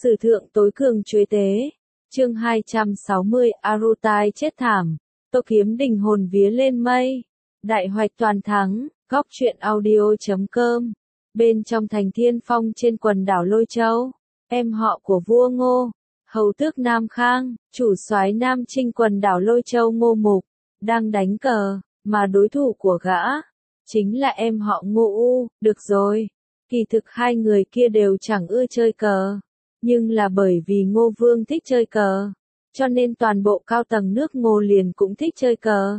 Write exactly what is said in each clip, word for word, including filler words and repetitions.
Sử thượng tối cường chuế tế. Chương hai trăm sáu mươi, Arutai chết thảm. Tô Kiếm Đình hồn vía lên mây. Đại hoạch toàn thắng. Góc truyện audio chấm com. Bên trong thành Thiên Phong trên quần đảo Lôi Châu, em họ của vua Ngô, hầu tước Nam Khang, chủ soái Nam Trinh quần đảo Lôi Châu Ngô Mục, đang đánh cờ, mà đối thủ của gã chính là em họ Ngô U. Được rồi, kỳ thực hai người kia đều chẳng ưa chơi cờ, nhưng là bởi vì Ngô Vương thích chơi cờ, cho nên toàn bộ cao tầng nước Ngô liền cũng thích chơi cờ.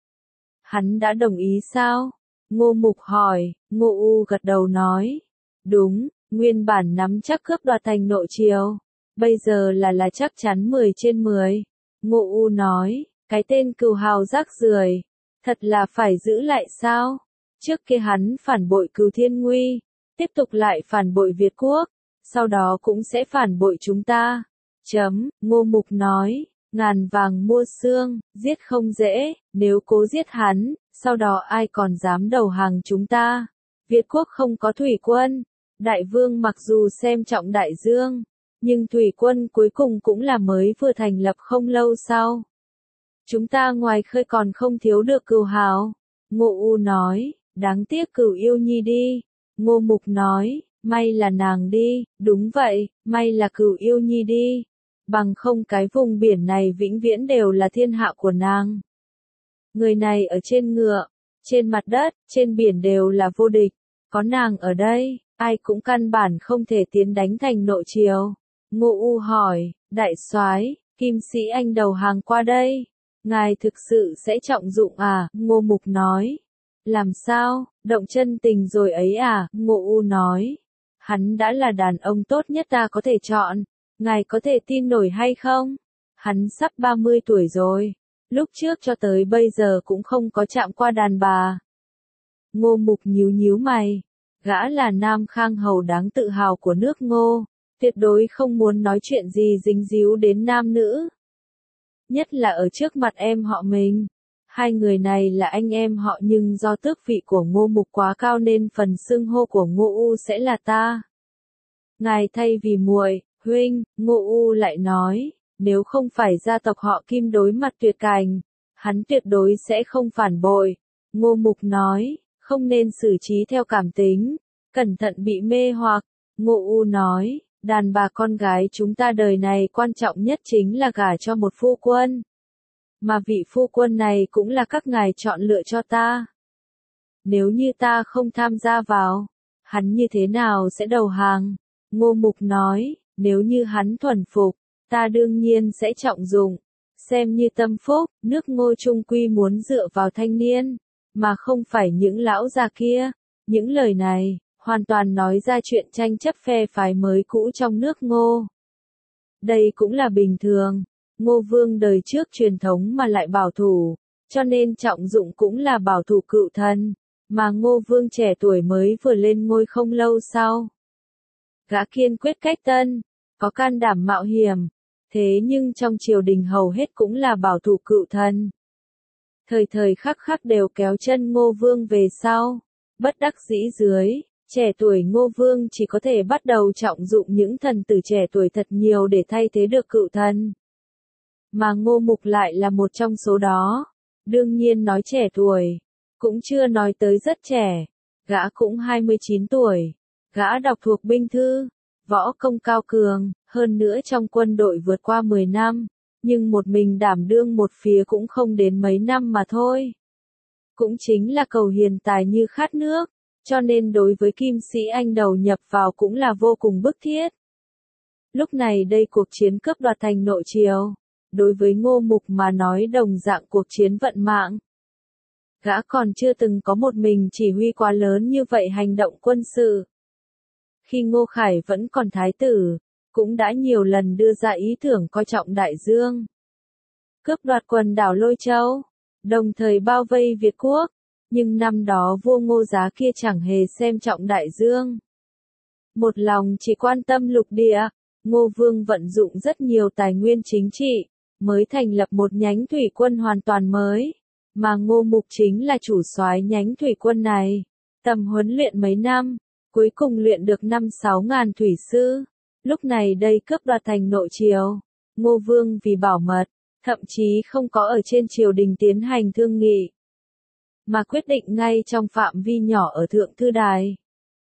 Hắn đã đồng ý sao? Ngô Mục hỏi. Ngô U gật đầu nói. Đúng, nguyên bản nắm chắc cướp đoạt thành Nội Triều, bây giờ là là chắc chắn mười trên mười. Ngô U nói, cái tên cừu hào rác rưởi, thật là phải giữ lại sao? Trước kia hắn phản bội Cừu Thiên Nguy, tiếp tục lại phản bội Việt Quốc, sau đó cũng sẽ phản bội chúng ta. Chấm, Ngô Mục nói. Ngàn vàng mua xương, giết không dễ, nếu cố giết hắn, sau đó ai còn dám đầu hàng chúng ta? Việt Quốc không có thủy quân, Đại Vương mặc dù xem trọng Đại Dương, nhưng thủy quân cuối cùng cũng là mới vừa thành lập không lâu sau. Chúng ta ngoài khơi còn không thiếu được Cừu Hào. Ngô U nói, đáng tiếc Cửu Yêu Nhi đi. Ngô Mục nói, may là nàng đi. Đúng vậy, may là Cửu Yêu Nhi đi. Bằng không cái vùng biển này vĩnh viễn đều là thiên hạ của nàng. Người này ở trên ngựa, trên mặt đất, trên biển đều là vô địch. Có nàng ở đây, ai cũng căn bản không thể tiến đánh thành Nội Triều. Ngô U hỏi, đại soái, Kim Sĩ Anh đầu hàng qua đây, ngài thực sự sẽ trọng dụng à? Ngô Mục nói. Làm sao, động chân tình rồi ấy à? Ngô U nói. Hắn đã là đàn ông tốt nhất ta có thể chọn. Ngài có thể tin nổi hay không? Hắn sắp ba mươi tuổi rồi, lúc trước cho tới bây giờ cũng không có chạm qua đàn bà. Ngô Mục nhíu nhíu mày, gã là Nam Khang hầu đáng tự hào của nước Ngô, tuyệt đối không muốn nói chuyện gì dính díu đến nam nữ. Nhất là ở trước mặt em họ mình. Hai người này là anh em họ nhưng do tước vị của Ngô Mục quá cao nên phần xưng hô của Ngô U sẽ là ta. Ngài thay vì muội, huynh, Ngô U lại nói, nếu không phải gia tộc họ Kim đối mặt tuyệt cảnh, hắn tuyệt đối sẽ không phản bội. Ngô Mục nói, không nên xử trí theo cảm tính, cẩn thận bị mê hoặc. Ngô U nói, đàn bà con gái chúng ta đời này quan trọng nhất chính là gả cho một phu quân. Mà vị phu quân này cũng là các ngài chọn lựa cho ta. Nếu như ta không tham gia vào, hắn như thế nào sẽ đầu hàng? Ngô Mục nói, nếu như hắn thuần phục, ta đương nhiên sẽ trọng dụng, xem như tâm phúc. Nước Ngô trung quy muốn dựa vào thanh niên, mà không phải những lão già kia. Những lời này, hoàn toàn nói ra chuyện tranh chấp phe phái mới cũ trong nước Ngô. Đây cũng là bình thường, Ngô Vương đời trước truyền thống mà lại bảo thủ, cho nên trọng dụng cũng là bảo thủ cựu thần, mà Ngô Vương trẻ tuổi mới vừa lên ngôi không lâu sau. Gã kiên quyết cách tân, có can đảm mạo hiểm, thế nhưng trong triều đình hầu hết cũng là bảo thủ cựu thần. Thời thời khắc khắc đều kéo chân Ngô Vương về sau, bất đắc dĩ dưới, trẻ tuổi Ngô Vương chỉ có thể bắt đầu trọng dụng những thần tử trẻ tuổi thật nhiều để thay thế được cựu thần. Mà Ngô Mục lại là một trong số đó, đương nhiên nói trẻ tuổi, cũng chưa nói tới rất trẻ, gã cũng hai mươi chín tuổi. Gã đọc thuộc binh thư, võ công cao cường, hơn nữa trong quân đội vượt qua mười năm, nhưng một mình đảm đương một phía cũng không đến mấy năm mà thôi. Cũng chính là cầu hiền tài như khát nước, cho nên đối với Kim Sĩ Anh đầu nhập vào cũng là vô cùng bức thiết. Lúc này đây cuộc chiến cướp đoạt thành Nội Triều, đối với Ngô Mục mà nói đồng dạng cuộc chiến vận mạng. Gã còn chưa từng có một mình chỉ huy quá lớn như vậy hành động quân sự. Khi Ngô Khải vẫn còn thái tử, cũng đã nhiều lần đưa ra ý tưởng coi trọng Đại Dương, cướp đoạt quần đảo Lôi Châu, đồng thời bao vây Việt Quốc, nhưng năm đó vua Ngô Giá kia chẳng hề xem trọng Đại Dương. Một lòng chỉ quan tâm lục địa, Ngô Vương vận dụng rất nhiều tài nguyên chính trị, mới thành lập một nhánh thủy quân hoàn toàn mới, mà Ngô Mục chính là chủ soái nhánh thủy quân này, tầm huấn luyện mấy năm. Cuối cùng luyện được năm sáu ngàn thủy sư, Lúc này đây cướp đoạt thành nội triều, Ngô Vương vì bảo mật, thậm chí không có ở trên triều đình tiến hành thương nghị, mà quyết định ngay trong phạm vi nhỏ ở Thượng Thư Đài.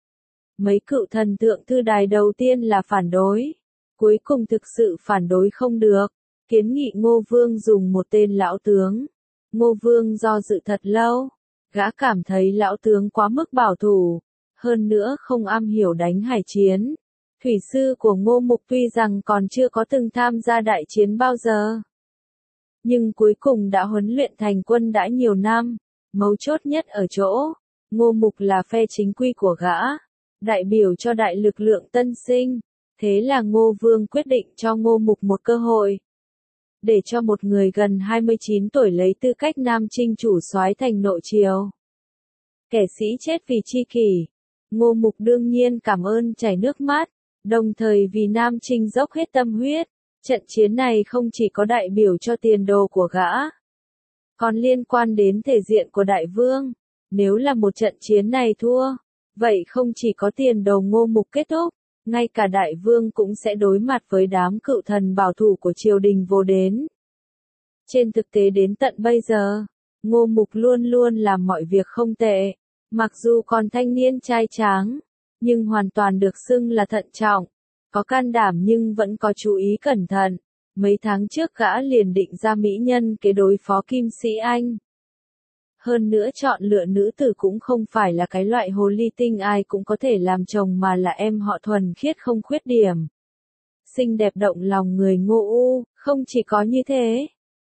Mấy cựu thần Thượng Thư Đài đầu tiên là phản đối, cuối cùng thực sự phản đối không được, kiến nghị Ngô Vương dùng một tên lão tướng. Ngô Vương do dự thật lâu, gã cảm thấy lão tướng quá mức bảo thủ, hơn nữa không am hiểu đánh hải chiến. Thủy sư của Ngô Mục tuy rằng còn chưa có từng tham gia đại chiến bao giờ, nhưng cuối cùng đã huấn luyện thành quân đã nhiều năm. Mấu chốt nhất ở chỗ, Ngô Mục là phe chính quy của gã, đại biểu cho đại lực lượng tân sinh. Thế là Ngô Vương quyết định cho Ngô Mục một cơ hội, để cho một người gần hai mươi chín tuổi lấy tư cách nam chinh chủ soái thành nội triều. Kẻ sĩ chết vì chi kỷ, Ngô Mục đương nhiên cảm ơn chảy nước mắt, đồng thời vì nam chinh dốc hết tâm huyết. Trận chiến này không chỉ có đại biểu cho tiền đồ của gã, còn liên quan đến thể diện của đại vương. Nếu là một trận chiến này thua, vậy không chỉ có tiền đồ Ngô Mục kết thúc, ngay cả đại vương cũng sẽ đối mặt với đám cựu thần bảo thủ của triều đình vô đến. Trên thực tế đến tận bây giờ, Ngô Mục luôn luôn làm mọi việc không tệ, mặc dù còn thanh niên trai tráng, nhưng hoàn toàn được xưng là thận trọng, có can đảm nhưng vẫn có chú ý cẩn thận. Mấy tháng trước gã liền định ra mỹ nhân kế đối phó Kim Sĩ Anh. Hơn nữa chọn lựa nữ tử cũng không phải là cái loại hồ ly tinh ai cũng có thể làm chồng mà là em họ thuần khiết không khuyết điểm. Xinh đẹp động lòng người Ngô U, không chỉ có như thế.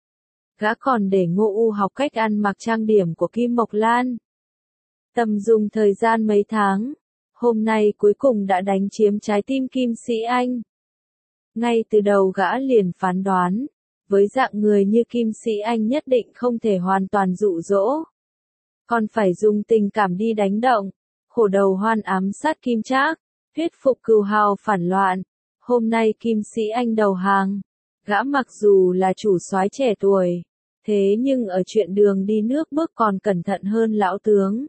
Gã còn để Ngô U học cách ăn mặc trang điểm của Kim Mộc Lan. Tầm dùng thời gian mấy tháng, hôm nay cuối cùng đã đánh chiếm trái tim Kim Sĩ Anh. Ngay từ đầu gã liền phán đoán, với dạng người như Kim Sĩ Anh nhất định không thể hoàn toàn dụ dỗ, còn phải dùng tình cảm đi đánh động, khổ đầu hoan ám sát Kim Trác, thuyết phục Cừu Hào phản loạn. Hôm nay Kim Sĩ Anh đầu hàng, gã mặc dù là chủ soái trẻ tuổi, thế nhưng ở chuyện đường đi nước bước còn cẩn thận hơn lão tướng.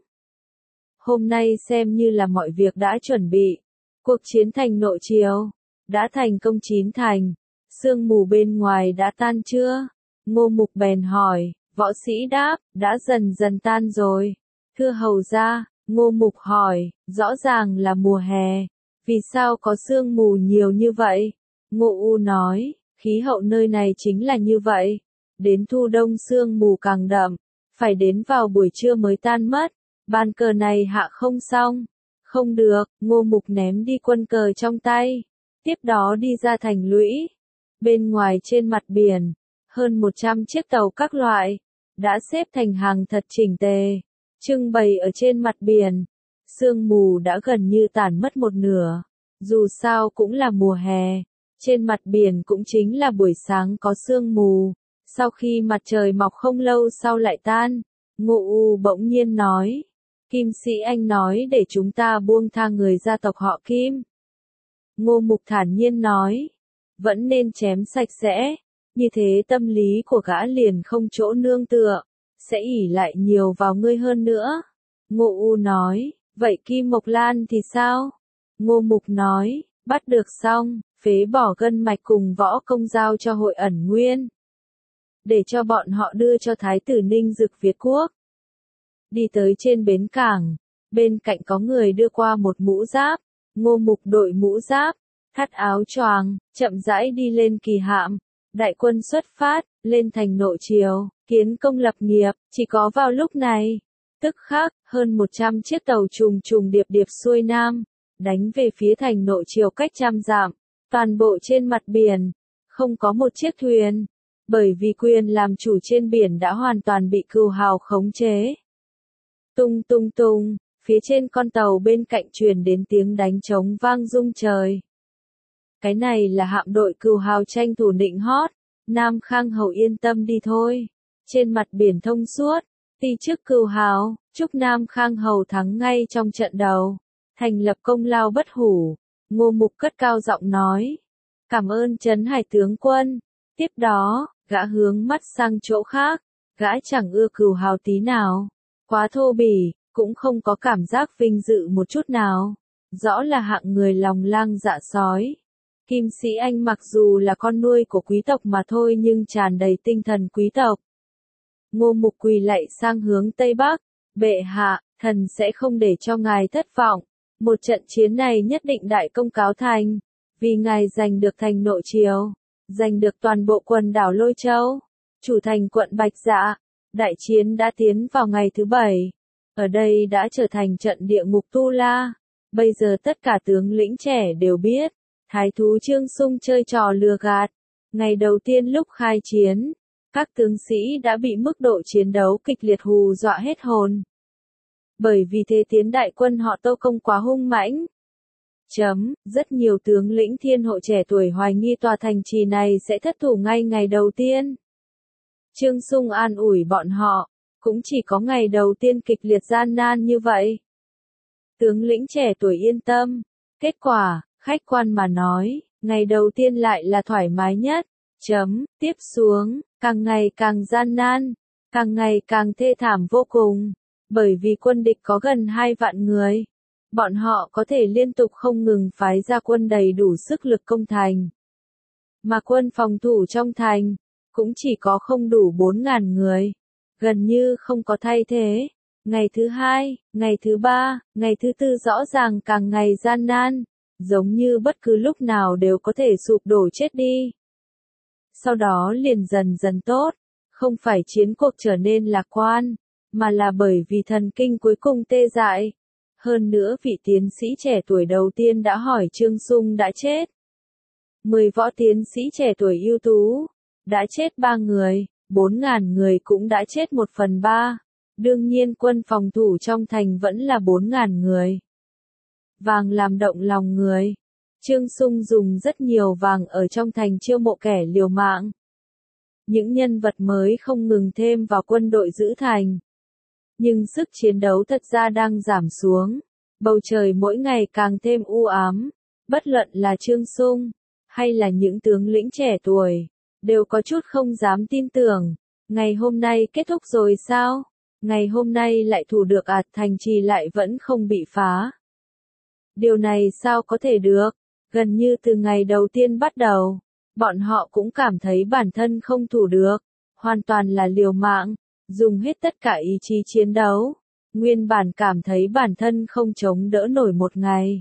Hôm nay xem như là mọi việc đã chuẩn bị, cuộc chiến thành nội triều đã thành công chín thành. Sương mù bên ngoài đã tan chưa? Ngô Mục bèn hỏi, võ sĩ đáp, đã dần dần tan rồi. Thưa hầu gia, Ngô Mục hỏi, rõ ràng là mùa hè, vì sao có sương mù nhiều như vậy? Ngô U nói, khí hậu nơi này chính là như vậy, đến thu đông sương mù càng đậm, phải đến vào buổi trưa mới tan mất. Bàn cờ này hạ không xong. Không được, Ngô Mục ném đi quân cờ trong tay, tiếp đó đi ra thành lũy. Bên ngoài trên mặt biển, hơn một trăm chiếc tàu các loại, đã xếp thành hàng thật chỉnh tề, trưng bày ở trên mặt biển. Sương mù đã gần như tản mất một nửa, dù sao cũng là mùa hè, trên mặt biển cũng chính là buổi sáng có sương mù, sau khi mặt trời mọc không lâu sau lại tan. Ngô U bỗng nhiên nói, Kim Sĩ Anh nói để chúng ta buông tha người gia tộc họ Kim. Ngô Mục thản nhiên nói, vẫn nên chém sạch sẽ, như thế tâm lý của gã liền không chỗ nương tựa, sẽ ỷ lại nhiều vào ngươi hơn nữa. Ngô U nói, vậy Kim Mộc Lan thì sao? Ngô Mục nói, bắt được xong, phế bỏ gân mạch cùng võ công giao cho hội ẩn nguyên, để cho bọn họ đưa cho Thái tử Ninh Dực Việt Quốc. Đi tới trên bến cảng, bên cạnh có người đưa qua một mũ giáp. Ngô Mục đội mũ giáp, thắt áo choàng, chậm rãi đi lên kỳ hạm. Đại quân xuất phát, lên thành nội triều, kiến công lập nghiệp. Chỉ có vào lúc này, tức khắc, hơn một trăm chiếc tàu trùng trùng điệp điệp xuôi nam, đánh về phía thành nội triều cách trăm dặm. Toàn bộ trên mặt biển, không có một chiếc thuyền, bởi vì quyền làm chủ trên biển đã hoàn toàn bị Cừu Hào khống chế. Tung tung tung, phía trên con tàu bên cạnh truyền đến tiếng đánh trống vang rung trời. Cái này là hạm đội Cừu Hào tranh thủ nịnh hót. Nam Khang Hầu yên tâm đi thôi. Trên mặt biển thông suốt, ti chức Cừu Hào, chúc Nam Khang Hầu thắng ngay trong trận đầu, thành lập công lao bất hủ. Ngô Mục cất cao giọng nói, cảm ơn Trấn Hải tướng quân. Tiếp đó, gã hướng mắt sang chỗ khác, gã chẳng ưa Cừu Hào tí nào, quá thô bỉ, cũng không có cảm giác vinh dự một chút nào, rõ là hạng người lòng lang dạ sói. Kim Sĩ Anh mặc dù là con nuôi của quý tộc mà thôi nhưng tràn đầy tinh thần quý tộc. Ngô Mục quỳ lạy sang hướng Tây Bắc, bệ hạ, thần sẽ không để cho ngài thất vọng. Một trận chiến này nhất định đại công cáo thành, vì ngài giành được thành Nội Triều, giành được toàn bộ quần đảo Lôi Châu, chủ thành quận Bạch Dạ. Đại chiến đã tiến vào ngày thứ bảy. Ở đây đã trở thành trận địa ngục Tu La. Bây giờ tất cả tướng lĩnh trẻ đều biết, thái thú Trương Sung chơi trò lừa gạt. Ngày đầu tiên lúc khai chiến, các tướng sĩ đã bị mức độ chiến đấu kịch liệt hù dọa hết hồn. Bởi vì thế tiến đại quân họ Tô Công quá hung mãnh. Chấm, rất nhiều tướng lĩnh thiên hộ trẻ tuổi hoài nghi tòa thành trì này sẽ thất thủ ngay ngày đầu tiên. Trương Sung an ủi bọn họ, cũng chỉ có ngày đầu tiên kịch liệt gian nan như vậy. Tướng lĩnh trẻ tuổi yên tâm, kết quả, khách quan mà nói, ngày đầu tiên lại là thoải mái nhất. Chấm, tiếp xuống, càng ngày càng gian nan, càng ngày càng thê thảm vô cùng, bởi vì quân địch có gần hai vạn người. Bọn họ có thể liên tục không ngừng phái ra quân đầy đủ sức lực công thành. Mà quân phòng thủ trong thành, cũng chỉ có không đủ bốn ngàn người, gần như không có thay thế. Ngày thứ hai, ngày thứ ba, ngày thứ tư rõ ràng càng ngày gian nan, giống như bất cứ lúc nào đều có thể sụp đổ chết đi. Sau đó liền dần dần tốt, không phải chiến cuộc trở nên lạc quan, mà là bởi vì thần kinh cuối cùng tê dại. Hơn nữa vị tiến sĩ trẻ tuổi đầu tiên đã hỏi Trương Sung đã chết. Mười võ tiến sĩ trẻ tuổi ưu tú, đã chết ba người, bốn ngàn người cũng đã chết một phần ba. Đương nhiên quân phòng thủ trong thành vẫn là bốn ngàn người. Vàng làm động lòng người. Trương Sung dùng rất nhiều vàng ở trong thành chiêu mộ kẻ liều mạng. Những nhân vật mới không ngừng thêm vào quân đội giữ thành. Nhưng sức chiến đấu thật ra đang giảm xuống. Bầu trời mỗi ngày càng thêm u ám. Bất luận là Trương Sung, hay là những tướng lĩnh trẻ tuổi, đều có chút không dám tin tưởng. Ngày hôm nay kết thúc rồi sao? Ngày hôm nay lại thủ được à, thành trì lại vẫn không bị phá. Điều này sao có thể được? Gần như từ ngày đầu tiên bắt đầu, bọn họ cũng cảm thấy bản thân không thủ được, hoàn toàn là liều mạng, dùng hết tất cả ý chí chiến đấu. Nguyên bản cảm thấy bản thân không chống đỡ nổi một ngày.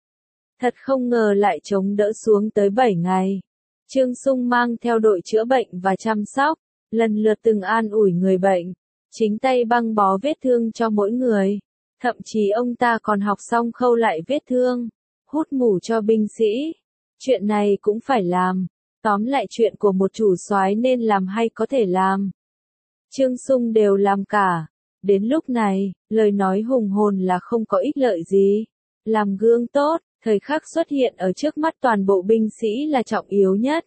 Thật không ngờ lại chống đỡ xuống tới bảy ngày. Trương Sung mang theo đội chữa bệnh và chăm sóc, lần lượt từng an ủi người bệnh, chính tay băng bó vết thương cho mỗi người. Thậm chí ông ta còn học xong khâu lại vết thương, hút mủ cho binh sĩ. Chuyện này cũng phải làm. Tóm lại chuyện của một chủ soái nên làm hay có thể làm. Trương Sung đều làm cả. Đến lúc này, lời nói hùng hồn là không có ích lợi gì. Làm gương tốt, thời khắc xuất hiện ở trước mắt toàn bộ binh sĩ là trọng yếu nhất.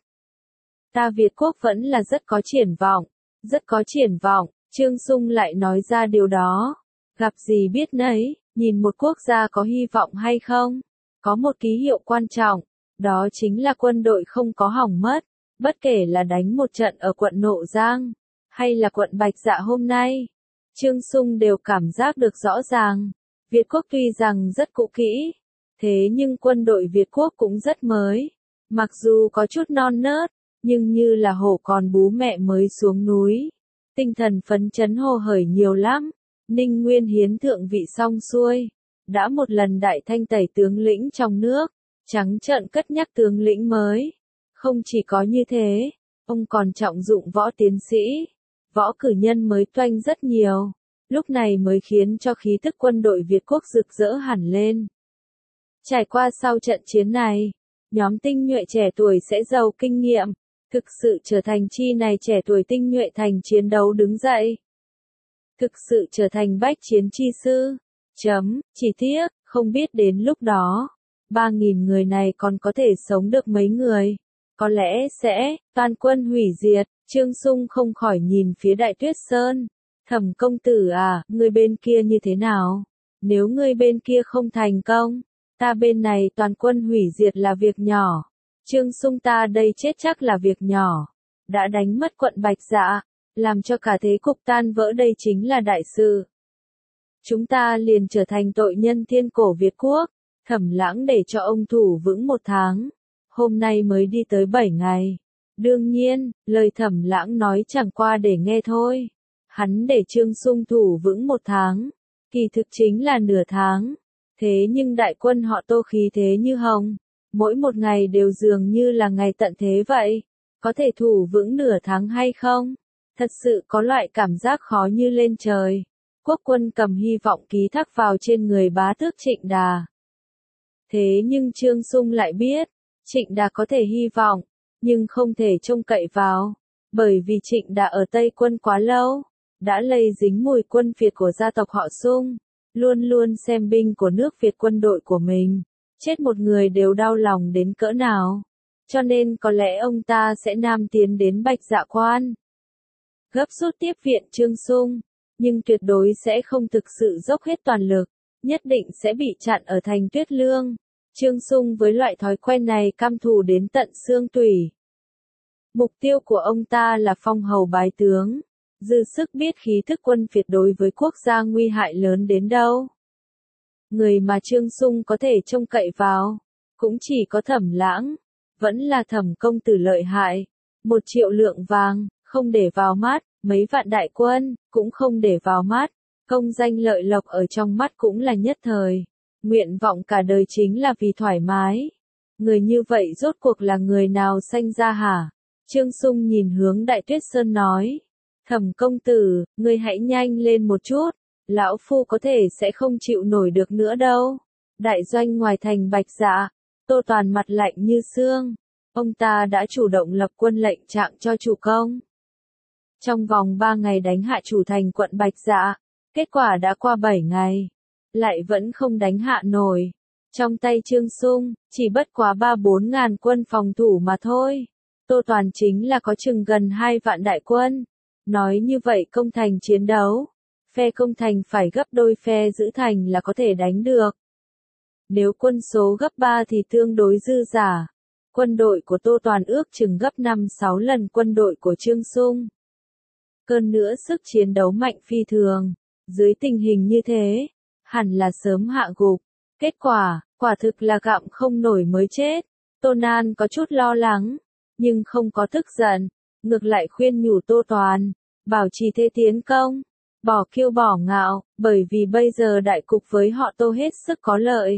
Ta Việt Quốc vẫn là rất có triển vọng, rất có triển vọng. Trương Sung lại nói ra điều đó. Gặp gì biết nấy, nhìn một quốc gia có hy vọng hay không? Có một ký hiệu quan trọng, đó chính là quân đội không có hỏng mất. Bất kể là đánh một trận ở quận Nộ Giang, hay là quận Bạch Dạ hôm nay, Trương Sung đều cảm giác được rõ ràng. Việt Quốc tuy rằng rất cũ kỹ, thế nhưng quân đội Việt Quốc cũng rất mới. Mặc dù có chút non nớt, nhưng như là hổ còn bú mẹ mới xuống núi. Tinh thần phấn chấn hồ hởi nhiều lắm. Ninh Nguyên Hiến thượng vị xong xuôi, đã một lần đại thanh tẩy tướng lĩnh trong nước, trắng trợn cất nhắc tướng lĩnh mới. Không chỉ có như thế, ông còn trọng dụng võ tiến sĩ, võ cử nhân mới toanh rất nhiều, lúc này mới khiến cho khí tức quân đội Việt Quốc rực rỡ hẳn lên. Trải qua sau trận chiến này, nhóm tinh nhuệ trẻ tuổi sẽ giàu kinh nghiệm, thực sự trở thành chi này trẻ tuổi tinh nhuệ thành chiến đấu đứng dậy. Thực sự trở thành bách chiến chi sư. Chấm, chỉ tiếc, không biết đến lúc đó, ba nghìn người này còn có thể sống được mấy người. Có lẽ sẽ, toàn quân hủy diệt. Trương Sung không khỏi nhìn phía Đại Tuyết Sơn. Thẩm công tử à, người bên kia như thế nào? Nếu người bên kia không thành công, ta bên này toàn quân hủy diệt là việc nhỏ. Trương Sung ta đây chết chắc là việc nhỏ. Đã đánh mất quận Bạch Dạ, làm cho cả thế cục tan vỡ đây chính là đại sự. Chúng ta liền trở thành tội nhân thiên cổ Việt Quốc. Thẩm Lãng để cho ông thủ vững một tháng. hôm nay mới đi tới bảy ngày. Đương nhiên, lời Thẩm Lãng nói chẳng qua để nghe thôi. Hắn để Trương Sung thủ vững một tháng, kỳ thực chính là nửa tháng. Thế nhưng đại quân họ Tô khí thế như hồng, mỗi một ngày đều dường như là ngày tận thế vậy. Có thể thủ vững nửa tháng hay không? Thật sự có loại cảm giác khó như lên trời. Quốc quân cầm hy vọng ký thác vào trên người bá tước Trịnh Đà. Thế nhưng Trương Sung lại biết, Trịnh Đà có thể hy vọng, nhưng không thể trông cậy vào. Bởi vì Trịnh Đà ở Tây quân quá lâu, đã lây dính mùi quân Việt của gia tộc họ Sung, luôn luôn xem binh của nước Việt quân đội của mình, chết một người đều đau lòng đến cỡ nào. Cho nên có lẽ ông ta sẽ nam tiến đến Bạch Dạ Quan, gấp rút tiếp viện Trương Sung, nhưng tuyệt đối sẽ không thực sự dốc hết toàn lực, nhất định sẽ bị chặn ở thành Tuyết Lương. Trương Sung với loại thói quen này căm thù đến tận xương tủy. Mục tiêu của ông ta là phong hầu bái tướng, dư sức biết khí thức quân Việt đối với quốc gia nguy hại lớn đến đâu. Người mà Trương Sung có thể trông cậy vào, cũng chỉ có Thẩm Lãng, vẫn là Thẩm công tử lợi hại. Một triệu lượng vàng, không để vào mắt, mấy vạn đại quân, cũng không để vào mắt. Công danh lợi lộc ở trong mắt cũng là nhất thời. Nguyện vọng cả đời chính là vì thoải mái. Người như vậy rốt cuộc là người nào sanh ra hả? Trương Sung nhìn hướng Đại Tuyết Sơn nói. Thẩm công tử, ngươi hãy nhanh lên một chút. Lão phu có thể sẽ không chịu nổi được nữa đâu. Đại doanh ngoài thành Bạch Dạ, Tô Toàn mặt lạnh như xương. Ông ta đã chủ động lập quân lệnh trạng cho chủ công. Trong vòng ba ngày đánh hạ chủ thành quận Bạch Dạ, kết quả đã qua bảy ngày, lại vẫn không đánh hạ nổi. Trong tay Trương Sung, chỉ bất quá ba bốn ngàn quân phòng thủ mà thôi. Tô Toàn chính là có chừng gần hai vạn đại quân. Nói như vậy công thành chiến đấu, phe công thành phải gấp đôi phe giữ thành là có thể đánh được. Nếu quân số gấp ba thì tương đối dư giả. Quân đội của Tô Toàn ước chừng gấp năm sáu lần quân đội của Trương Sung. Hơn nữa sức chiến đấu mạnh phi thường. Dưới tình hình như thế, hẳn là sớm hạ gục. Kết quả, quả thực là gặm không nổi mới chết. Tô Nan có chút lo lắng, nhưng không có tức giận. Ngược lại khuyên nhủ Tô Toàn, bảo trì thế tiến công, bỏ kiêu bỏ ngạo, bởi vì bây giờ đại cục với họ Tô hết sức có lợi.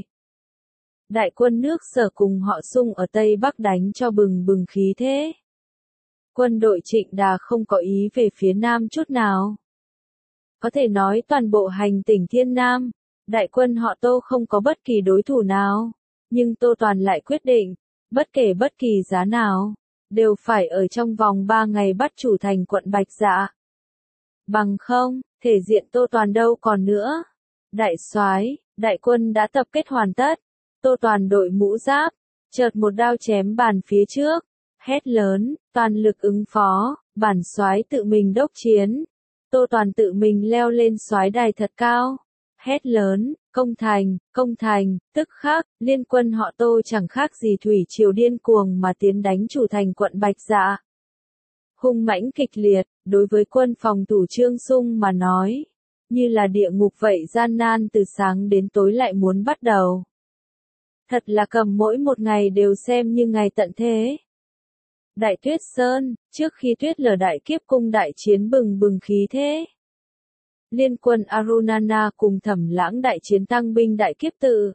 Đại quân nước Sở cùng họ Sung ở Tây Bắc đánh cho bừng bừng khí thế. Quân đội Trịnh Đà không có ý về phía Nam chút nào. Có thể nói toàn bộ hành tỉnh Thiên Nam, đại quân họ Tô không có bất kỳ đối thủ nào. Nhưng Tô Toàn lại quyết định, bất kể bất kỳ giá nào, đều phải ở trong vòng ba ngày bắt chủ thành quận Bạch Dạ. Bằng không, thể diện Tô Toàn đâu còn nữa. Đại soái, đại quân đã tập kết hoàn tất. Tô Toàn đội mũ giáp, chợt một đao chém bàn phía trước, hét lớn, toàn lực ứng phó, bản soái tự mình đốc chiến. Tô Toàn tự mình leo lên soái đài thật cao, hét lớn, công thành, công thành, tức khắc, liên quân họ Tô chẳng khác gì thủy triều điên cuồng mà tiến đánh chủ thành quận Bạch Dạ. Hung mãnh kịch liệt, đối với quân phòng thủ Trương Sung mà nói, như là địa ngục vậy gian nan từ sáng đến tối lại muốn bắt đầu. Thật là cầm mỗi một ngày đều xem như ngày tận thế. Đại Tuyết Sơn, trước khi tuyết lở đại kiếp cung đại chiến bừng bừng khí thế. Liên quân Arunana cùng Thẩm Lãng đại chiến tăng binh đại kiếp tự.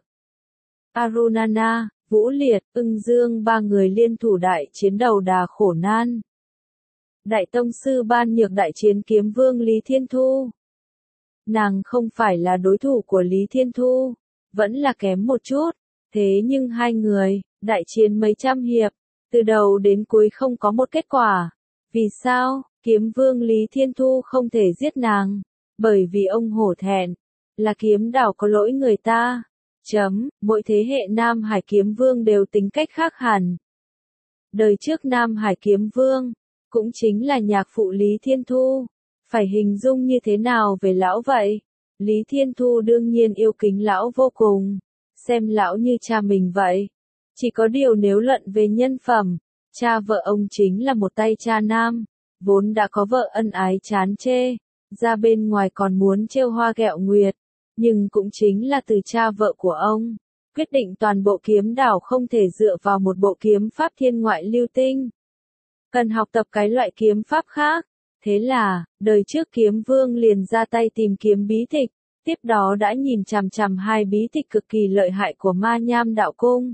Arunana, Vũ Liệt, Ưng Dương ba người liên thủ đại chiến đầu đà khổ nan. Đại tông sư Ban Nhược đại chiến kiếm vương Lý Thiên Thu. Nàng không phải là đối thủ của Lý Thiên Thu, vẫn là kém một chút. Thế nhưng hai người, đại chiến mấy trăm hiệp, từ đầu đến cuối không có một kết quả. Vì sao, kiếm vương Lý Thiên Thu không thể giết nàng? Bởi vì ông hổ thẹn, là kiếm đảo có lỗi người ta. Chấm, mỗi thế hệ Nam Hải kiếm vương đều tính cách khác hẳn. Đời trước Nam Hải kiếm vương, cũng chính là nhạc phụ Lý Thiên Thu. Phải hình dung như thế nào về lão vậy? Lý Thiên Thu đương nhiên yêu kính lão vô cùng. Xem lão như cha mình vậy. Chỉ có điều nếu luận về nhân phẩm, cha vợ ông chính là một tay cha nam, vốn đã có vợ ân ái chán chê, ra bên ngoài còn muốn trêu hoa ghẹo nguyệt, nhưng cũng chính là từ cha vợ của ông, quyết định toàn bộ kiếm đảo không thể dựa vào một bộ kiếm pháp thiên ngoại lưu tinh. Cần học tập cái loại kiếm pháp khác. Thế là, đời trước kiếm vương liền ra tay tìm kiếm bí tịch, tiếp đó đã nhìn chằm chằm hai bí tịch cực kỳ lợi hại của Ma Nham Đạo Cung.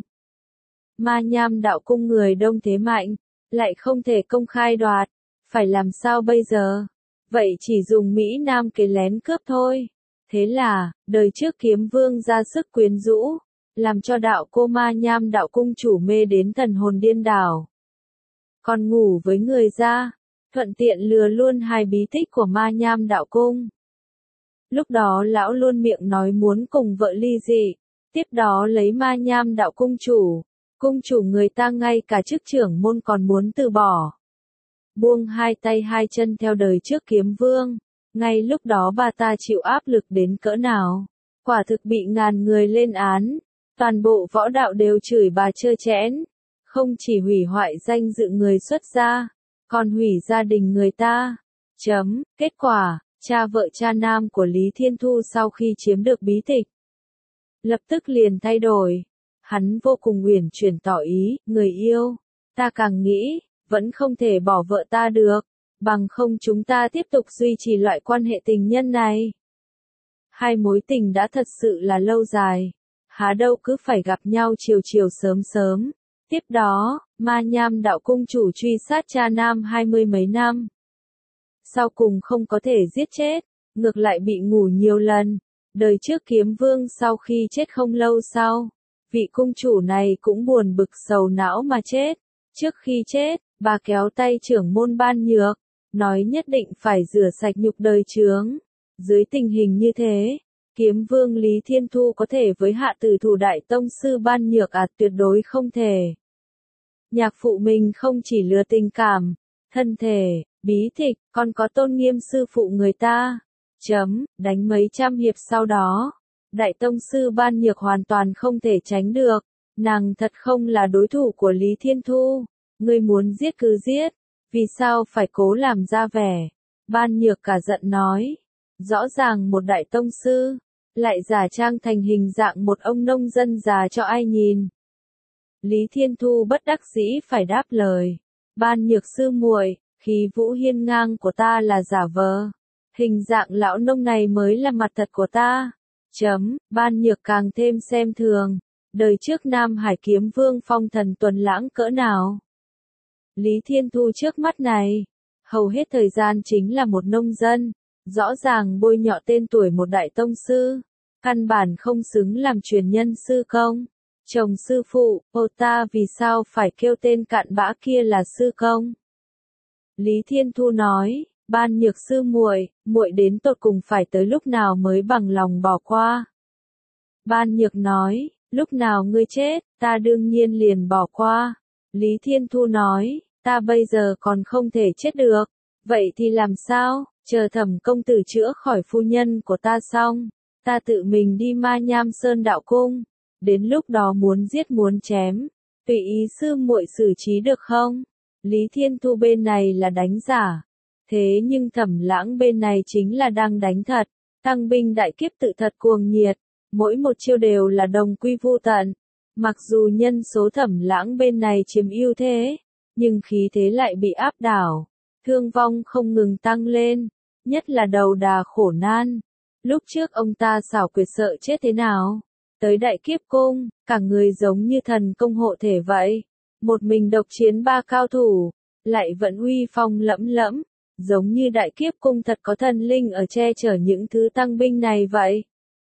Ma Nham Đạo Cung người đông thế mạnh, lại không thể công khai đoạt, phải làm sao bây giờ? Vậy chỉ dùng Mỹ Nam kế lén cướp thôi. Thế là, đời trước kiếm vương ra sức quyến rũ, làm cho đạo cô Ma Nham Đạo Cung chủ mê đến thần hồn điên đảo. Còn ngủ với người ra, thuận tiện lừa luôn hai bí tích của Ma Nham Đạo Cung. Lúc đó lão luôn miệng nói muốn cùng vợ ly dị, tiếp đó lấy Ma Nham Đạo Cung chủ, cung chủ người ta ngay cả chức trưởng môn còn muốn từ bỏ. Buông hai tay hai chân theo đời trước kiếm vương, ngay lúc đó bà ta chịu áp lực đến cỡ nào, quả thực bị ngàn người lên án, toàn bộ võ đạo đều chửi bà trơ trẽn, không chỉ hủy hoại danh dự người xuất gia, còn hủy gia đình người ta. Chấm, kết quả, cha vợ cha nam của Lý Thiên Thu sau khi chiếm được bí tịch, lập tức liền thay đổi. Hắn vô cùng uyển chuyển tỏ ý, người yêu, ta càng nghĩ, vẫn không thể bỏ vợ ta được, bằng không chúng ta tiếp tục duy trì loại quan hệ tình nhân này. Hai mối tình đã thật sự là lâu dài, há đâu cứ phải gặp nhau chiều chiều sớm sớm. Tiếp đó, Ma Nham Đạo Cung chủ truy sát cha nam hai mươi mấy năm. Sau cùng không có thể giết chết, ngược lại bị ngủ nhiều lần. Đời trước kiếm vương sau khi chết không lâu sau, vị cung chủ này cũng buồn bực sầu não mà chết. Trước khi chết, bà kéo tay trưởng môn Ban Nhược, nói nhất định phải rửa sạch nhục đời chướng. Dưới tình hình như thế, kiếm vương Lý Thiên Thu có thể với hạ tử thủ đại tông sư Ban Nhược à, tuyệt đối không thể. Nhạc phụ mình không chỉ lừa tình cảm, thân thể, bí tịch, còn có tôn nghiêm sư phụ người ta. Chấm, đánh mấy trăm hiệp sau đó, đại tông sư Ban Nhược hoàn toàn không thể tránh được, nàng thật không là đối thủ của Lý Thiên Thu. Ngươi muốn giết cứ giết, vì sao phải cố làm ra vẻ? Ban Nhược cả giận nói, rõ ràng một đại tông sư, lại giả trang thành hình dạng một ông nông dân già cho ai nhìn. Lý Thiên Thu bất đắc dĩ phải đáp lời, Ban Nhược sư muội, khí vũ hiên ngang của ta là giả vờ, hình dạng lão nông này mới là mặt thật của ta. Chấm, Ban Nhược càng thêm xem thường, đời trước Nam Hải kiếm vương phong thần tuần lãng cỡ nào. Lý Thiên Thu trước mắt này, hầu hết thời gian chính là một nông dân, rõ ràng bôi nhọ tên tuổi một đại tông sư, căn bản không xứng làm truyền nhân sư công. Chồng sư phụ, ô ta vì sao phải kêu tên cặn bã kia là sư công? Lý Thiên Thu nói, Ban Nhược sư muội, muội đến tột cùng phải tới lúc nào mới bằng lòng bỏ qua? Ban Nhược nói, lúc nào ngươi chết, ta đương nhiên liền bỏ qua. Lý Thiên Thu nói, ta bây giờ còn không thể chết được, vậy thì làm sao, chờ Thẩm công tử chữa khỏi phu nhân của ta xong, ta tự mình đi Ma Nham Sơn Đạo Cung, đến lúc đó muốn giết muốn chém, tùy ý sư muội xử trí được không? Lý Thiên Thu bên này là đánh giả, thế nhưng Thẩm Lãng bên này chính là đang đánh thật, tăng binh đại kiếp tự thật cuồng nhiệt, mỗi một chiêu đều là đồng quy vu tận. Mặc dù nhân số Thẩm Lãng bên này chiếm ưu thế, nhưng khí thế lại bị áp đảo, thương vong không ngừng tăng lên, nhất là đầu đà khổ nan. Lúc trước ông ta xảo quyệt sợ chết thế nào, tới đại kiếp cung, cả người giống như thần công hộ thể vậy, một mình độc chiến ba cao thủ, lại vẫn uy phong lẫm lẫm, giống như đại kiếp cung thật có thần linh ở che chở những thứ tăng binh này vậy.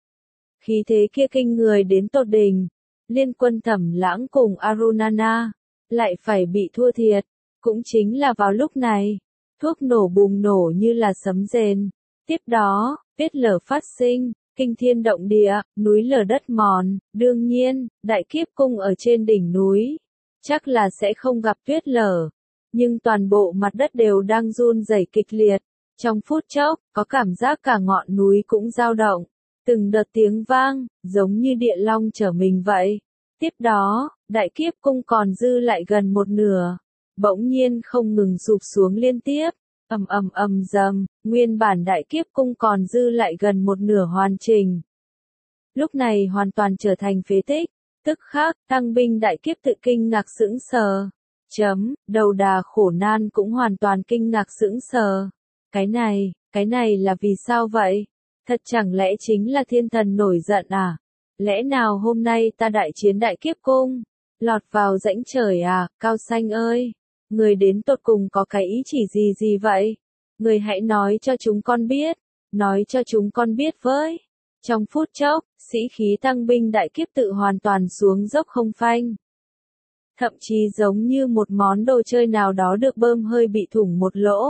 Khí thế kia kinh người đến tột đỉnh, liên quân Thẩm Lãng cùng Arunana lại phải bị thua thiệt, cũng chính là vào lúc này, thuốc nổ bùng nổ như là sấm rền. Tiếp đó, tuyết lở phát sinh, kinh thiên động địa, núi lở đất mòn, đương nhiên, đại kiếp cung ở trên đỉnh núi, chắc là sẽ không gặp tuyết lở, nhưng toàn bộ mặt đất đều đang run rẩy kịch liệt, trong phút chốc, có cảm giác cả ngọn núi cũng dao động, từng đợt tiếng vang, giống như địa long trở mình vậy. Tiếp đó, đại kiếp cung còn dư lại gần một nửa, bỗng nhiên không ngừng sụp xuống liên tiếp, ầm ầm ầm dầm, nguyên bản đại kiếp cung còn dư lại gần một nửa hoàn chỉnh. Lúc này hoàn toàn trở thành phế tích, Tức khắc, tăng binh đại kiếp tự kinh ngạc sững sờ. Chấm, đầu đà khổ nan cũng hoàn toàn kinh ngạc sững sờ. Cái này, cái này là vì sao vậy? Thật chẳng lẽ chính là thiên thần nổi giận à? Lẽ nào hôm nay ta đại chiến đại kiếp cung? Lọt vào rãnh trời à, Cao Xanh ơi? Người đến tột cùng có cái ý chỉ gì gì vậy? Người hãy nói cho chúng con biết. Nói cho chúng con biết với. Trong phút chốc, sĩ khí tăng binh đại kiếp tự hoàn toàn xuống dốc không phanh. Thậm chí giống như một món đồ chơi nào đó được bơm hơi bị thủng một lỗ.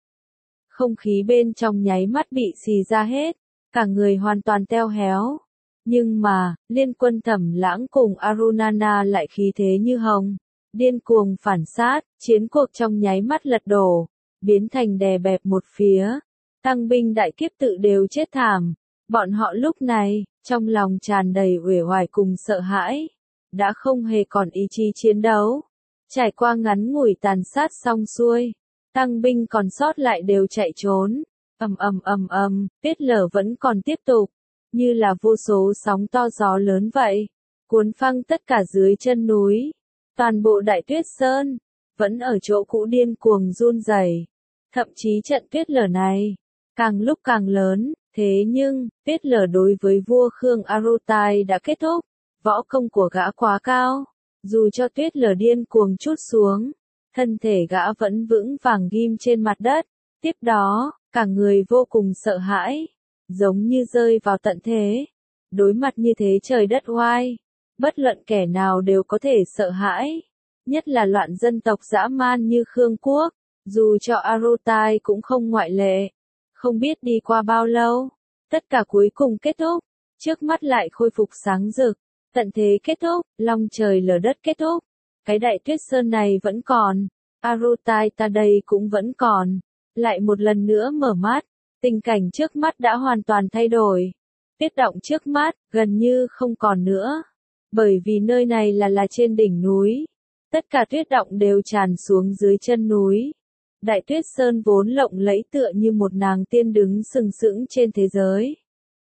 Không khí bên trong nháy mắt bị xì ra hết, cả người hoàn toàn teo héo. Nhưng mà, liên quân Thẩm Lãng cùng Arunana lại khí thế như hồng, điên cuồng phản sát, chiến cuộc trong nháy mắt lật đổ, biến thành đè bẹp một phía. Tăng binh đại kiếp tự đều chết thảm, bọn họ lúc này, trong lòng tràn đầy uể oải cùng sợ hãi, đã không hề còn ý chí chiến đấu. Trải qua ngắn ngủi tàn sát xong xuôi, tăng binh còn sót lại đều chạy trốn. Ầm ầm ầm ầm, tuyết lở vẫn còn tiếp tục, như là vô số sóng to gió lớn vậy, cuốn phăng tất cả dưới chân núi. Toàn bộ Đại Tuyết Sơn vẫn ở chỗ cũ điên cuồng run rẩy. Thậm chí trận tuyết lở này càng lúc càng lớn, thế nhưng tuyết lở đối với vua Khương Arutai đã kết thúc. Võ công của gã quá cao, dù cho tuyết lở điên cuồng trút xuống, thân thể gã vẫn vững vàng ghim trên mặt đất. Tiếp đó, cả người vô cùng sợ hãi, giống như rơi vào tận thế. Đối mặt như thế trời đất oai, bất luận kẻ nào đều có thể sợ hãi, nhất là loạn dân tộc dã man như Khương Quốc, dù cho Arutai cũng không ngoại lệ. Không biết đi qua bao lâu, tất cả cuối cùng kết thúc, trước mắt lại khôi phục sáng rực. Tận thế kết thúc, long trời lở đất kết thúc, cái Đại Tuyết Sơn này vẫn còn, Arutai ta đây cũng vẫn còn. Lại một lần nữa mở mắt, tình cảnh trước mắt đã hoàn toàn thay đổi. Tuyết động trước mắt, gần như không còn nữa. Bởi vì nơi này là là trên đỉnh núi. Tất cả tuyết động đều tràn xuống dưới chân núi. Đại Tuyết Sơn vốn lộng lẫy tựa như một nàng tiên đứng sừng sững trên thế giới.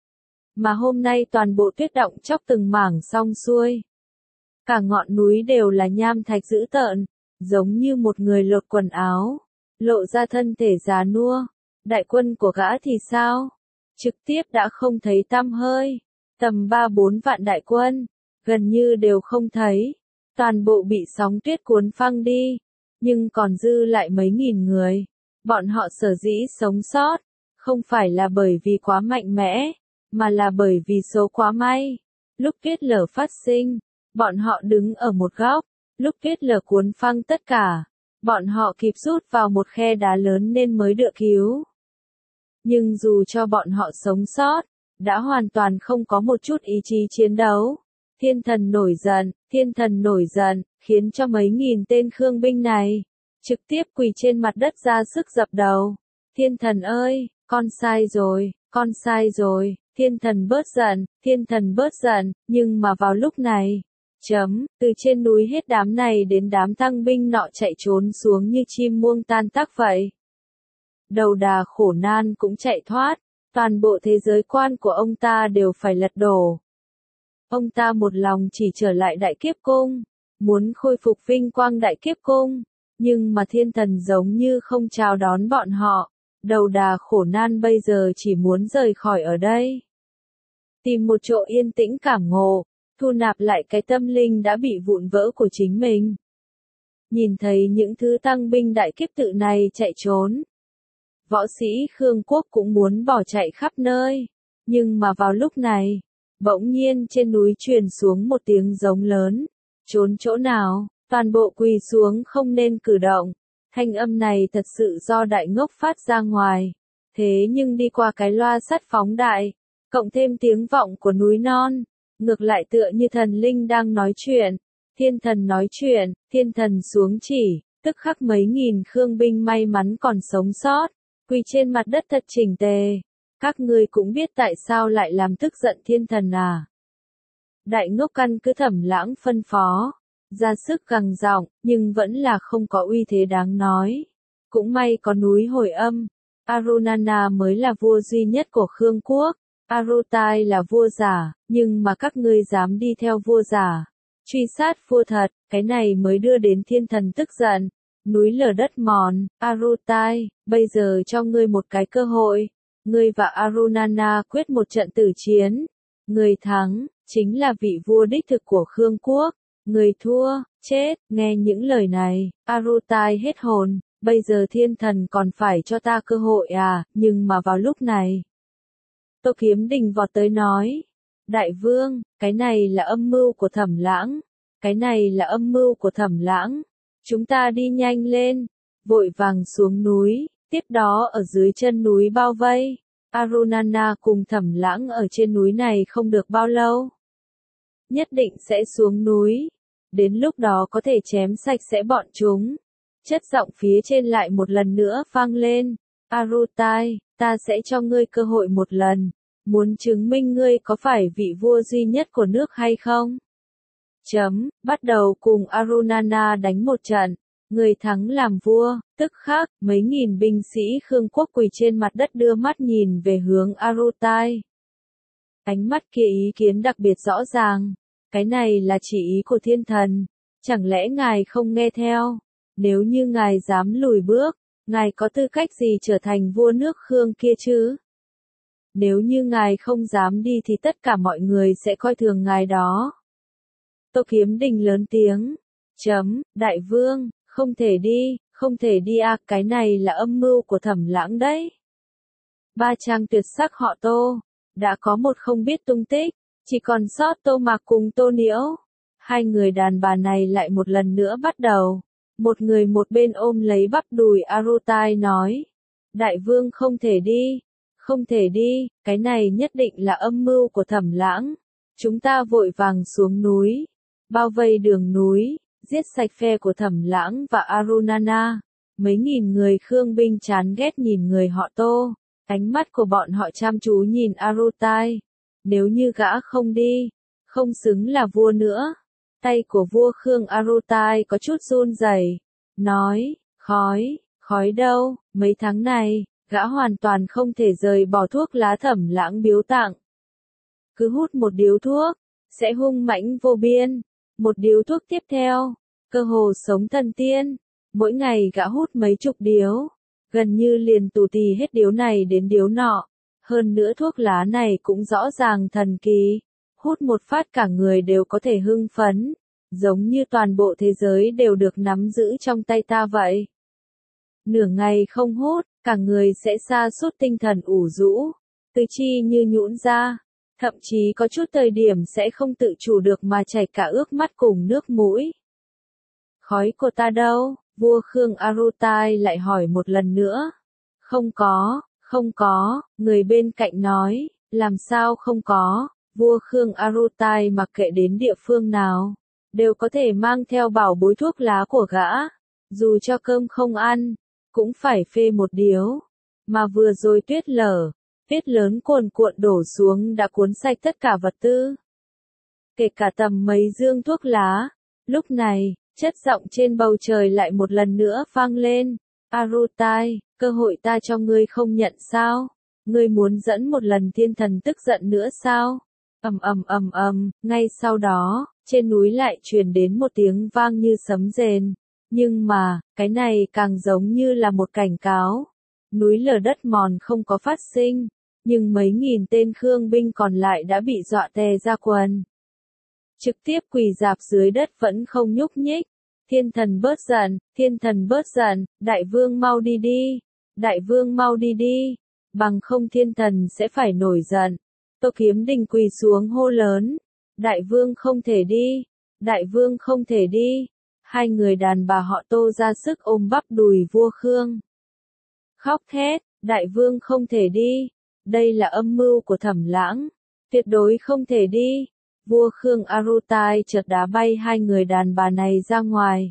Mà hôm nay toàn bộ tuyết động chóc từng mảng xong xuôi. Cả ngọn núi đều là nham thạch dữ tợn, giống như một người lột quần áo, lộ ra thân thể già nua. Đại quân của gã thì sao? Trực tiếp đã không thấy tăm hơi. Tầm ba bốn vạn đại quân, gần như đều không thấy. Toàn bộ bị sóng tuyết cuốn phăng đi, nhưng còn dư lại mấy nghìn người. Bọn họ sở dĩ sống sót, không phải là bởi vì quá mạnh mẽ, mà là bởi vì số quá may. Lúc tuyết lở phát sinh, bọn họ đứng ở một góc, lúc tuyết lở cuốn phăng tất cả, bọn họ kịp rút vào một khe đá lớn nên mới được cứu. Nhưng dù cho bọn họ sống sót, đã hoàn toàn không có một chút ý chí chiến đấu. Thiên thần nổi giận, thiên thần nổi giận, khiến cho mấy nghìn tên Khương binh này trực tiếp quỳ trên mặt đất ra sức dập đầu. Thiên thần ơi, con sai rồi, con sai rồi, thiên thần bớt giận, thiên thần bớt giận, nhưng mà vào lúc này, chấm, từ trên núi hết đám này đến đám tăng binh nọ chạy trốn xuống như chim muông tan tác vậy. Đầu đà khổ nan cũng chạy thoát, toàn bộ thế giới quan của ông ta đều phải lật đổ. Ông ta một lòng chỉ trở lại Đại Kiếp Cung, muốn khôi phục vinh quang Đại Kiếp Cung, nhưng mà thiên thần giống như không chào đón bọn họ. Đầu đà khổ nan bây giờ chỉ muốn rời khỏi ở đây, tìm một chỗ yên tĩnh cảm ngộ, thu nạp lại cái tâm linh đã bị vụn vỡ của chính mình. Nhìn thấy những thứ tăng binh đại kiếp tự này chạy trốn, võ sĩ Khương Quốc cũng muốn bỏ chạy khắp nơi, nhưng mà vào lúc này, bỗng nhiên trên núi truyền xuống một tiếng giống lớn. Trốn chỗ nào, toàn bộ quỳ xuống không nên cử động. Thanh âm này thật sự do đại ngốc phát ra ngoài. Thế nhưng đi qua cái loa sắt phóng đại, cộng thêm tiếng vọng của núi non, ngược lại tựa như thần linh đang nói chuyện. Thiên thần nói chuyện, thiên thần xuống chỉ, tức khắc mấy nghìn Khương binh may mắn còn sống sót, quỳ trên mặt đất thật chỉnh tề. Các ngươi cũng biết tại sao lại làm tức giận thiên thần à? Đại ngốc căn cứ Thẩm Lãng phân phó, ra sức gằn giọng, nhưng vẫn là không có uy thế đáng nói. Cũng may có núi hồi âm, Arunana mới là vua duy nhất của Khương Quốc, Arutai là vua giả, nhưng mà các ngươi dám đi theo vua giả, truy sát vua thật, cái này mới đưa đến thiên thần tức giận. Núi lở đất mòn, Arutai, bây giờ cho ngươi một cái cơ hội. Ngươi và Arunana quyết một trận tử chiến. Người thắng, chính là vị vua đích thực của Khương Quốc. Người thua, chết. Nghe những lời này, Arutai hết hồn. Bây giờ thiên thần còn phải cho ta cơ hội à, nhưng mà vào lúc này. Tô Kiếm Đình vọt tới nói. Đại vương, cái này là âm mưu của Thẩm Lãng. Cái này là âm mưu của Thẩm Lãng. Chúng ta đi nhanh lên. Vội vàng xuống núi, tiếp đó ở dưới chân núi bao vây. Arunana cùng Thẩm Lãng ở trên núi này không được bao lâu. Nhất định sẽ xuống núi. Đến lúc đó có thể chém sạch sẽ bọn chúng. Chất giọng phía trên lại một lần nữa vang lên. Arutai, ta sẽ cho ngươi cơ hội một lần. Muốn chứng minh ngươi có phải vị vua duy nhất của nước hay không? Chấm, bắt đầu cùng Arunana đánh một trận. Người thắng làm vua, tức khắc, mấy nghìn binh sĩ Khương Quốc quỳ trên mặt đất đưa mắt nhìn về hướng Arutai. Ánh mắt kia ý kiến đặc biệt rõ ràng. Cái này là chỉ ý của thiên thần. Chẳng lẽ ngài không nghe theo? Nếu như ngài dám lùi bước, ngài có tư cách gì trở thành vua nước Khương kia chứ? Nếu như ngài không dám đi thì tất cả mọi người sẽ coi thường ngài đó. Tô Kiếm Đình lớn tiếng. Chấm, đại vương, không thể đi, không thể đi à, cái này là âm mưu của Thẩm Lãng đấy. Ba trang tuyệt sắc họ Tô, đã có một không biết tung tích, chỉ còn sót Tô Mạc cùng Tô Niễu. Hai người đàn bà này lại một lần nữa bắt đầu. Một người một bên ôm lấy bắp đùi Arutai nói. Đại vương không thể đi, không thể đi, cái này nhất định là âm mưu của Thẩm Lãng. Chúng ta vội vàng xuống núi, bao vây đường núi, giết sạch phe của Thẩm Lãng và Arunana. Mấy nghìn người Khương binh chán ghét nhìn người họ Tô. Ánh mắt của bọn họ chăm chú nhìn Arutai. Nếu như gã không đi, không xứng là vua nữa. Tay của vua Khương Arutai có chút run rẩy, nói, khói, khói đâu, mấy tháng này, gã hoàn toàn không thể rời bỏ thuốc lá Thẩm Lãng biếu tặng. Cứ hút một điếu thuốc, sẽ hung mãnh vô biên. Một điếu thuốc tiếp theo, cơ hồ sống thần tiên. Mỗi ngày gã hút mấy chục điếu, gần như liền tù tì hết điếu này đến điếu nọ. Hơn nữa thuốc lá này cũng rõ ràng thần kỳ. Hút một phát cả người đều có thể hưng phấn, giống như toàn bộ thế giới đều được nắm giữ trong tay ta vậy. Nửa ngày không hút, cả người sẽ sa sút tinh thần ủ rũ, tứ chi như nhũn ra, thậm chí có chút thời điểm sẽ không tự chủ được mà chảy cả ướt mắt cùng nước mũi. Khói của ta đâu? Vua Khương Arutai lại hỏi một lần nữa. Không có, không có, người bên cạnh nói, làm sao không có? Vua Khương Arutai mặc kệ đến địa phương nào, đều có thể mang theo bảo bối thuốc lá của gã. Dù cho cơm không ăn, cũng phải phê một điếu. Mà vừa rồi tuyết lở, tuyết lớn cuồn cuộn đổ xuống đã cuốn sạch tất cả vật tư. Kể cả tầm mấy dương thuốc lá. Lúc này, chất giọng trên bầu trời lại một lần nữa vang lên. Arutai, cơ hội ta cho ngươi không nhận sao? Ngươi muốn dẫn một lần thiên thần tức giận nữa sao? Ầm ầm ầm ầm, ngay sau đó, trên núi lại truyền đến một tiếng vang như sấm rền. Nhưng mà, cái này càng giống như là một cảnh cáo. Núi lở đất mòn không có phát sinh, nhưng mấy nghìn tên Khương binh còn lại đã bị dọa tè ra quần. Trực tiếp quỳ rạp dưới đất vẫn không nhúc nhích. Thiên thần bớt giận, thiên thần bớt giận, đại vương mau đi đi, đại vương mau đi đi, bằng không thiên thần sẽ phải nổi giận. Tô Kiếm Đình quỳ xuống hô lớn, đại vương không thể đi, đại vương không thể đi. Hai người đàn bà họ Tô ra sức ôm bắp đùi vua Khương. Khóc thét, đại vương không thể đi, đây là âm mưu của Thẩm Lãng, tuyệt đối không thể đi. Vua Khương Arutai chợt đá bay hai người đàn bà này ra ngoài.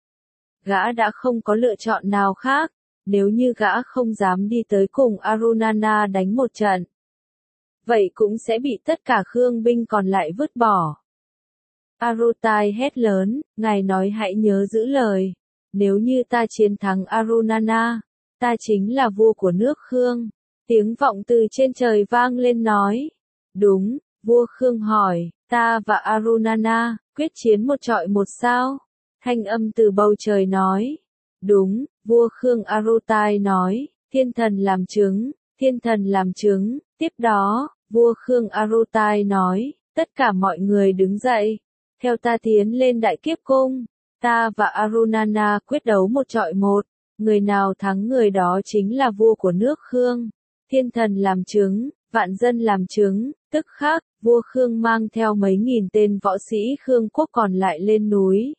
Gã đã không có lựa chọn nào khác, nếu như gã không dám đi tới cùng Arunana đánh một trận. Vậy cũng sẽ bị tất cả Khương binh còn lại vứt bỏ. Arutai hét lớn, ngài nói hãy nhớ giữ lời. Nếu như ta chiến thắng Arunana, ta chính là vua của nước Khương. Tiếng vọng từ trên trời vang lên nói. Đúng. Vua Khương hỏi, ta và Arunana, quyết chiến một trọi một sao? Thanh âm từ bầu trời nói. Đúng, vua Khương Arutai nói, thiên thần làm chứng, thiên thần làm chứng. Tiếp đó, vua Khương Arutai nói, tất cả mọi người đứng dậy, theo ta tiến lên đại kiếp cung. Ta và Arunana quyết đấu một trọi một, người nào thắng người đó chính là vua của nước Khương. Thiên thần làm chứng, vạn dân làm chứng. Tức khắc, vua Khương mang theo mấy nghìn tên võ sĩ Khương quốc còn lại lên núi.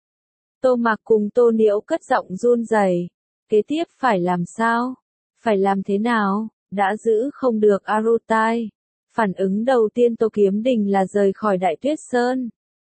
Tô Mạc cùng Tô Niễu cất giọng run rẩy. Kế tiếp phải làm sao? Phải làm thế nào? Đã giữ không được Arutai. Phản ứng đầu tiên Tô Kiếm Đình là rời khỏi Đại Tuyết Sơn.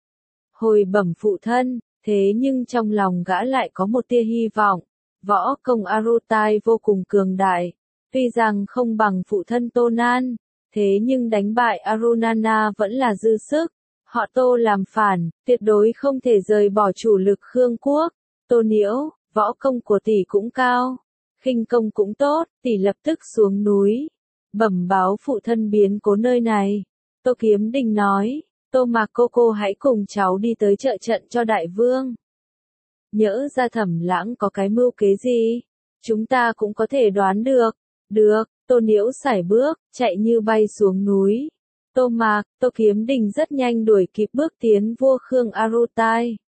Hồi bẩm phụ thân, thế nhưng trong lòng gã lại có một tia hy vọng. Võ công Arutai vô cùng cường đại. Tuy rằng không bằng phụ thân Tô Nan, thế nhưng đánh bại Arunana vẫn là dư sức. Họ Tô làm phản, tuyệt đối không thể rời bỏ chủ lực Khương quốc. Tô Niễu, võ công của tỷ cũng cao, khinh công cũng tốt, tỷ lập tức xuống núi, bẩm báo phụ thân biến cố nơi này. Tô Kiếm Đình nói, Tô Mạc cô cô hãy cùng cháu đi tới trợ trận cho đại vương. Nhỡ ra Thẩm Lãng có cái mưu kế gì, chúng ta cũng có thể đoán được. Được, Tô Niễu sải bước, chạy như bay xuống núi. Tô Mạc, Tô Kiếm Đình rất nhanh đuổi kịp bước tiến vua Khương Arutai.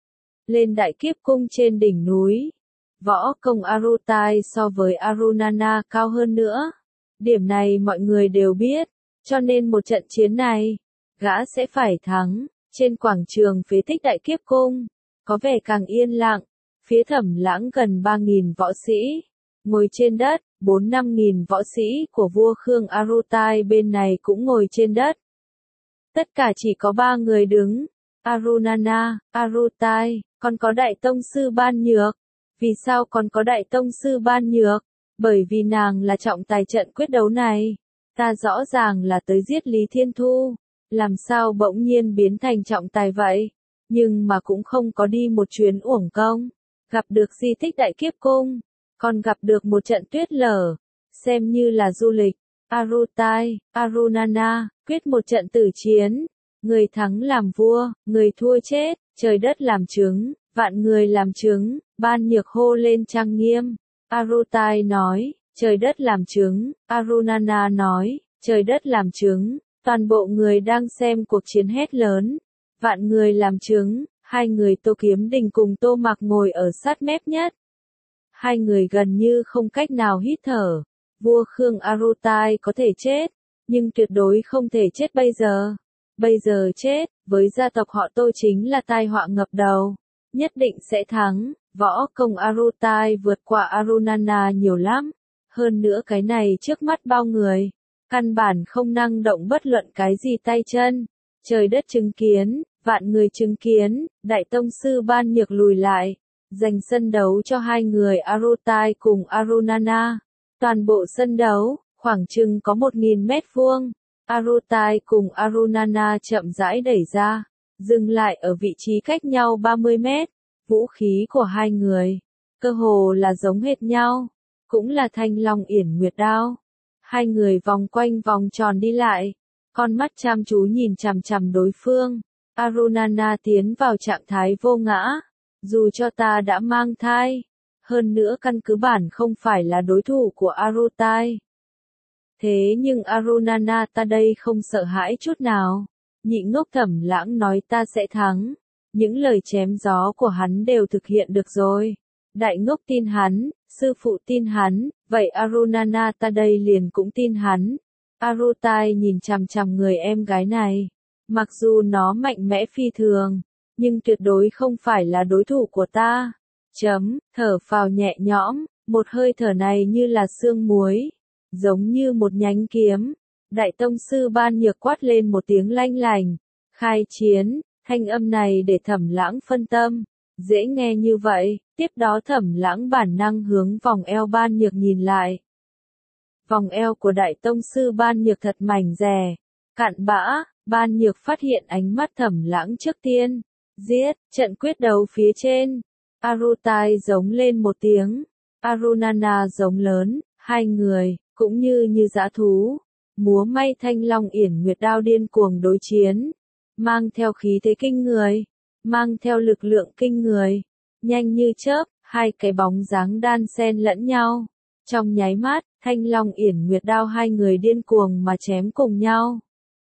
Lên đại kiếp cung trên đỉnh núi. Võ công Arutai so với Arunana cao hơn nữa. Điểm này mọi người đều biết, cho nên một trận chiến này, gã sẽ phải thắng. Trên quảng trường phế tích đại kiếp cung, có vẻ càng yên lặng. Phía Thẩm Lãng gần ba nghìn võ sĩ, ngồi trên đất. Bốn năm nghìn võ sĩ của vua Khương Arutai bên này cũng ngồi trên đất. Tất cả chỉ có ba người đứng. Arunana, Arutai, còn có Đại Tông Sư Ban Nhược. Vì sao còn có Đại Tông Sư Ban Nhược? Bởi vì nàng là trọng tài trận quyết đấu này. Ta rõ ràng là tới giết Lý Thiên Thu. Làm sao bỗng nhiên biến thành trọng tài vậy? Nhưng mà cũng không có đi một chuyến uổng công. Gặp được di tích đại kiếp cung. Còn gặp được một trận tuyết lở, xem như là du lịch. Arutai, Arunana, quyết một trận tử chiến. Người thắng làm vua, người thua chết, trời đất làm chứng, vạn người làm chứng. Ban Nhược hô lên trang nghiêm. Arutai nói, trời đất làm chứng. Arunana nói, trời đất làm chứng. Toàn bộ người đang xem cuộc chiến hét lớn. Vạn người làm chứng. Hai người Tô Kiếm Đình cùng Tô Mạc ngồi ở sát mép nhất. Hai người gần như không cách nào hít thở. Vua Khương Arutai có thể chết, nhưng tuyệt đối không thể chết bây giờ. Bây giờ chết, với gia tộc họ Tô chính là tai họa ngập đầu. Nhất định sẽ thắng. Võ công Arutai vượt qua Arunana nhiều lắm. Hơn nữa cái này trước mắt bao người, căn bản không năng động bất luận cái gì tay chân. Trời đất chứng kiến, vạn người chứng kiến. Đại Tông Sư Ban Nhược lùi lại, dành sân đấu cho hai người Arutai cùng Arunana. Toàn bộ sân đấu, khoảng chừng có một nghìn mét vuông. Arutai cùng Arunana chậm rãi đẩy ra, dừng lại ở vị trí cách nhau ba mươi mét. Vũ khí của hai người, cơ hồ là giống hệt nhau, cũng là Thanh Long Yển Nguyệt Đao. Hai người vòng quanh vòng tròn đi lại, con mắt chăm chú nhìn chằm chằm đối phương. Arunana tiến vào trạng thái vô ngã. Dù cho ta đã mang thai, hơn nữa căn cứ bản không phải là đối thủ của Arutai. Thế nhưng Arunana ta đây không sợ hãi chút nào. Nhị ngốc Thẩm Lãng nói ta sẽ thắng. Những lời chém gió của hắn đều thực hiện được rồi. Đại ngốc tin hắn, sư phụ tin hắn, vậy Arunana ta đây liền cũng tin hắn. Arutai nhìn chằm chằm người em gái này. Mặc dù nó mạnh mẽ phi thường, nhưng tuyệt đối không phải là đối thủ của ta. Chấm, thở phào nhẹ nhõm, một hơi thở này như là sương muối, giống như một nhánh kiếm. Đại Tông Sư Ban Nhược quát lên một tiếng lanh lành. Khai chiến, thanh âm này để Thẩm Lãng phân tâm. Dễ nghe như vậy, tiếp đó Thẩm Lãng bản năng hướng vòng eo Ban Nhược nhìn lại. Vòng eo của Đại Tông Sư Ban Nhược thật mảnh dè, cạn bã. Ban Nhược phát hiện ánh mắt Thẩm Lãng trước tiên. Giết, trận quyết đấu phía trên. Arutai giống lên một tiếng. Arunana giống lớn, hai người, cũng như như dã thú. múa may thanh long yển nguyệt đao điên cuồng đối chiến, mang theo khí thế kinh người, mang theo lực lượng kinh người, nhanh như chớp, hai cái bóng dáng đan xen lẫn nhau. Trong nháy mắt, thanh long yển nguyệt đao hai người điên cuồng mà chém cùng nhau.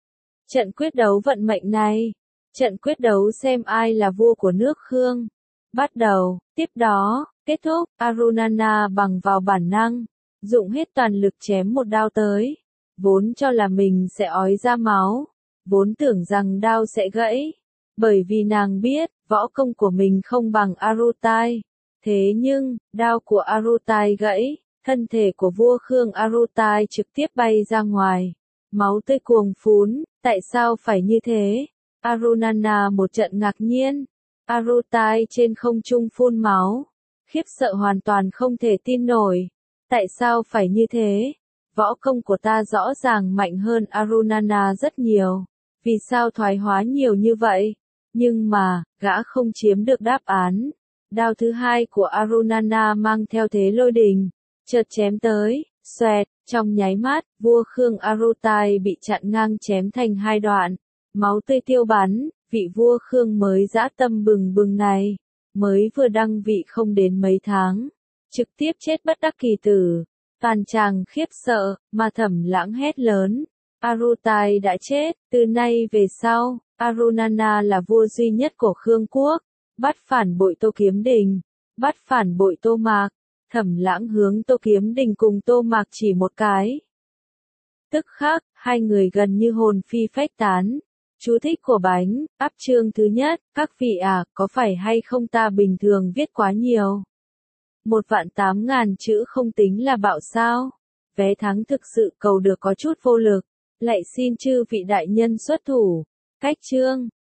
Trận quyết đấu vận mệnh này, trận quyết đấu xem ai là vua của nước Khương. Bắt đầu, tiếp đó, kết thúc, Arunana bằng vào bản năng, dụng hết toàn lực chém một đao tới, vốn cho là mình sẽ ói ra máu, vốn tưởng rằng đao sẽ gãy, bởi vì nàng biết, võ công của mình không bằng Arutai. Thế nhưng, đao của Arutai gãy, thân thể của vua Khương Arutai trực tiếp bay ra ngoài, máu tươi cuồng phún, tại sao phải như thế? Arunana một trận ngạc nhiên, Arutai trên không trung phun máu, khiếp sợ hoàn toàn không thể tin nổi, tại sao phải như thế? Võ công của ta rõ ràng mạnh hơn Arunana rất nhiều, vì sao thoái hóa nhiều như vậy? Nhưng mà, gã không chiếm được đáp án. Đao thứ hai của Arunana mang theo thế lôi đình, chợt chém tới, xoẹt, trong nháy mắt, vua Khương Arutai bị chặn ngang chém thành hai đoạn, máu tươi tiêu bắn, vị vua Khương mới dã tâm bừng bừng này, mới vừa đăng vị không đến mấy tháng, trực tiếp chết bất đắc kỳ tử. Toàn chàng khiếp sợ, mà Thẩm Lãng hét lớn, Arutai đã chết, từ nay về sau, Arunana là vua duy nhất của Khương quốc, bắt phản bội Tô Kiếm Đình, bắt phản bội Tô Mạc. Thẩm Lãng hướng Tô Kiếm Đình cùng Tô Mạc chỉ một cái. Tức khắc, hai người gần như hồn phi phách tán. Chú thích của bánh, áp chương thứ nhất, các vị à, có phải hay không ta bình thường viết quá nhiều? Một vạn tám ngàn chữ không tính là bạo sao? Vé thắng thực sự cầu được có chút vô lực. Lạy xin chư vị đại nhân xuất thủ. Cách chương.